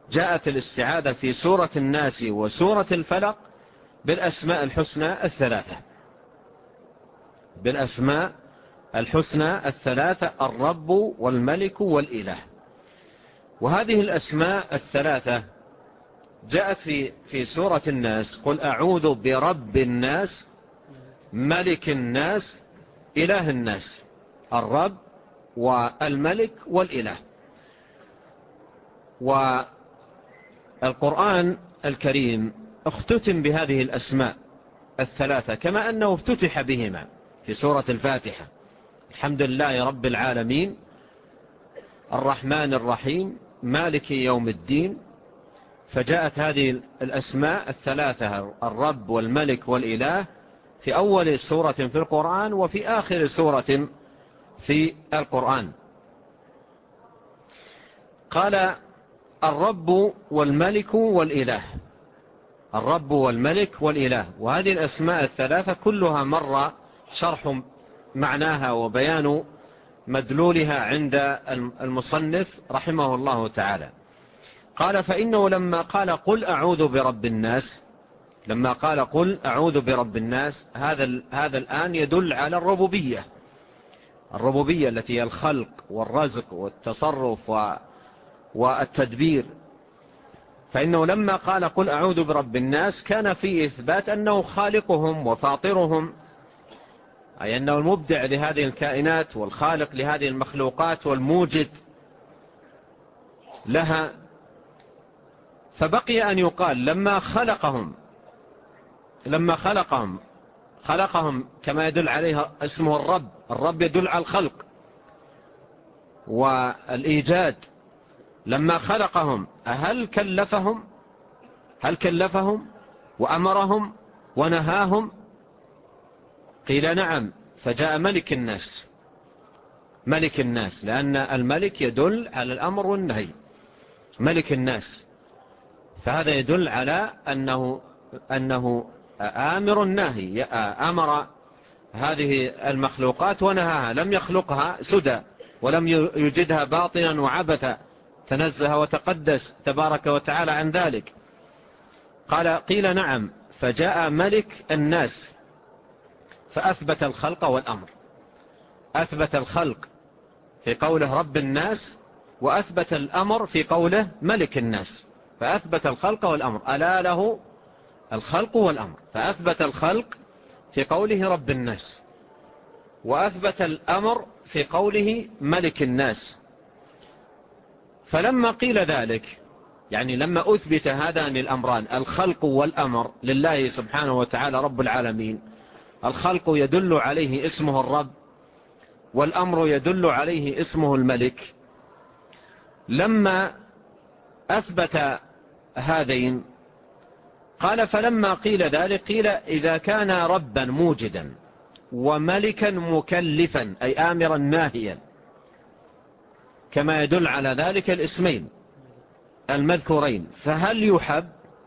جاءت الاستعاذة في سورة الناس وسورة الفلق بالأسماء الحسنى الثلاثة، بالأسماء الحسنى الثلاثة: الرب والملك والإله. وهذه الأسماء الثلاثة جاءت في سورة الناس: قل أعوذ برب الناس ملك الناس إله الناس. الرب والملك والإله. والقرآن الكريم اختتم بهذه الأسماء الثلاثة كما أنه افتتح بهما في سورة الفاتحة: الحمد لله رب العالمين الرحمن الرحيم مالك يوم الدين. فجاءت هذه الأسماء الثلاثة: الرب والملك والإله في أول سورة في القرآن وفي آخر سورة في القرآن. قال الرب والملك والإله، الرب والملك والإله. وهذه الأسماء الثلاثة كلها مر شرح معناها وبيان مدلولها عند المصنف رحمه الله تعالى. قال فإنه لما قال قل أعوذ برب الناس، لما قال قل أعوذ برب الناس، هذا الآن يدل على الربوبية التي هي الخلق والرزق والتصرف والتدبير. فإنه لما قال قل أعوذ برب الناس كان فيه إثبات أنه خالقهم وفاطرهم، أي أنه المبدع لهذه الكائنات والخالق لهذه المخلوقات والموجد لها. فبقي أن يقال لما خلقهم كما يدل عليها اسمه الرب يدل على الخلق والإيجاد. لما خلقهم هل كلفهم وأمرهم ونهاهم؟ قيل نعم. فجاء ملك الناس لأن الملك يدل على الأمر والنهي، ملك الناس، فهذا يدل على أنه آمر الناهي، أمر هذه المخلوقات ونهاها، لم يخلقها سدى ولم يجدها باطنا وعبثا، تنزه وتقدس تبارك وتعالى عن ذلك. قيل نعم. فجاء ملك الناس فأثبت الخلق والأمر، أثبت الخلق في قوله رب الناس، وأثبت الأمر في قوله ملك الناس، فأثبت الخلق والأمر، ألا له الخلق والأمر، فأثبت الخلق في قوله رب الناس، وأثبت الأمر في قوله ملك الناس. فلما قيل ذلك، يعني لما أثبت هذان الأمران الخلق والأمر لله سبحانه وتعالى رب العالمين، الخلق يدل عليه اسمه الرب، والأمر يدل عليه اسمه الملك. لما أثبت هذين قال فلما قيل ذلك قيل إذا كان ربا موجدا وملكا مكلفا أي آمرا ناهيا، كما يدل على ذلك الاسمين المذكورين، فهل يحب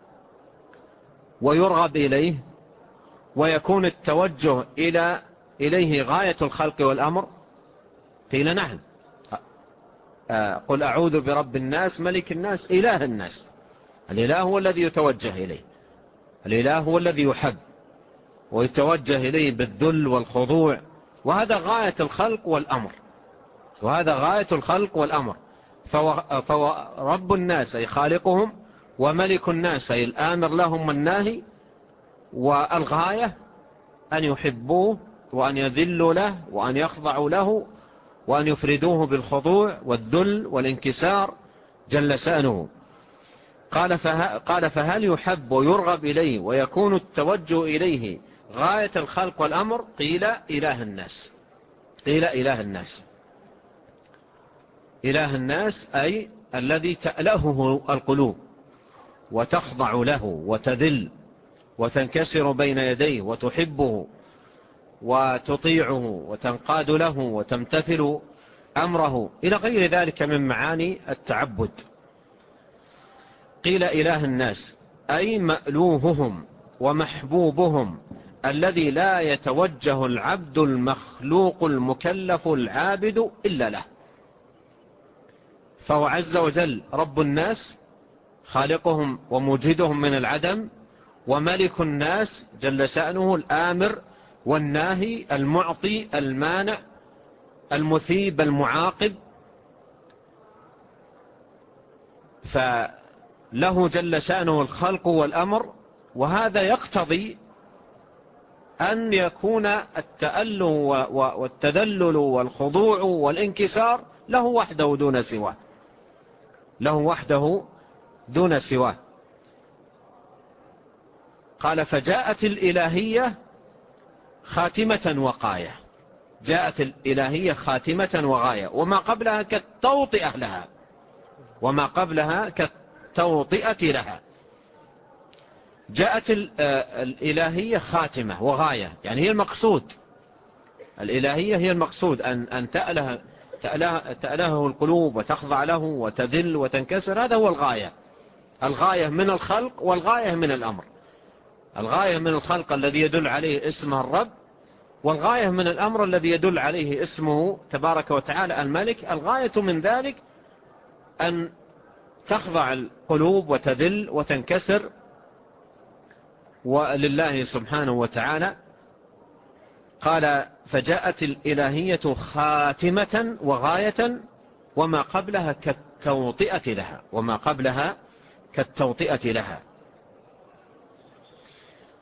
ويرغب إليه ويكون التوجه إليه غاية الخلق والأمر؟ قيل نعم. قل أعوذ برب الناس ملك الناس إله الناس، الإله هو الذي يتوجه إليه، الإله هو الذي يحب ويتوجه إليه بالذل والخضوع، وهذا غاية الخلق والأمر، وهذا غاية الخلق والأمر. فهو رب الناس أي خالقهم، وملك الناس أي الآمر لهم والناهي، والغاية أن يحبوه وأن يذلوا له وأن يخضعوا له وأن يفردوه بالخضوع والذل والانكسار جل شأنه. قال فهل يحب ويرغب إليه ويكون التوجه إليه غاية الخلق والأمر؟ قيل إله الناس. قيل إله الناس، إله الناس أي الذي تألهه القلوب وتخضع له وتذل وتنكسر بين يديه وتحبه وتطيعه وتنقاد له وتمتثل أمره إلى غير ذلك من معاني التعبد. قيل إله الناس أي مألوههم ومحبوبهم الذي لا يتوجه العبد المخلوق المكلف العابد إلا له. فهو عز وجل رب الناس خالقهم وموجدهم من العدم، وملك الناس جل شأنه الآمر والناهي، المعطي المانع المثيب المعاقب. فله جل شأنه الخلق والأمر، وهذا يقتضي أن يكون التأله والتذلل والخضوع والانكسار له وحده دون سواه، له وحده دون سواه. قال فجاءت الإلهية خاتمة وقاية، جاءت الإلهية خاتمة وغاية، وما قبلها كالتوطئة لها، وما قبلها كالتوطئة لها. جاءت الإلهية خاتمة وغاية، يعني هي المقصود، الإلهية هي المقصود، أن تألهه القلوب وتخضع له وتذل وتنكسر، هذا هو الغاية. الغاية من الخلق والغاية من الأمر، الغاية من الخلق الذي يدل عليه اسمه الرب، والغاية من الأمر الذي يدل عليه اسمه تبارك وتعالى الملك. الغاية من ذلك أن تخضع القلوب وتذل وتنكسر ولله سبحانه وتعالى. قال فجاءت الإلهية خاتمة وغاية، وما قبلها كالتوطئة لها، وما قبلها كالتوطئة لها.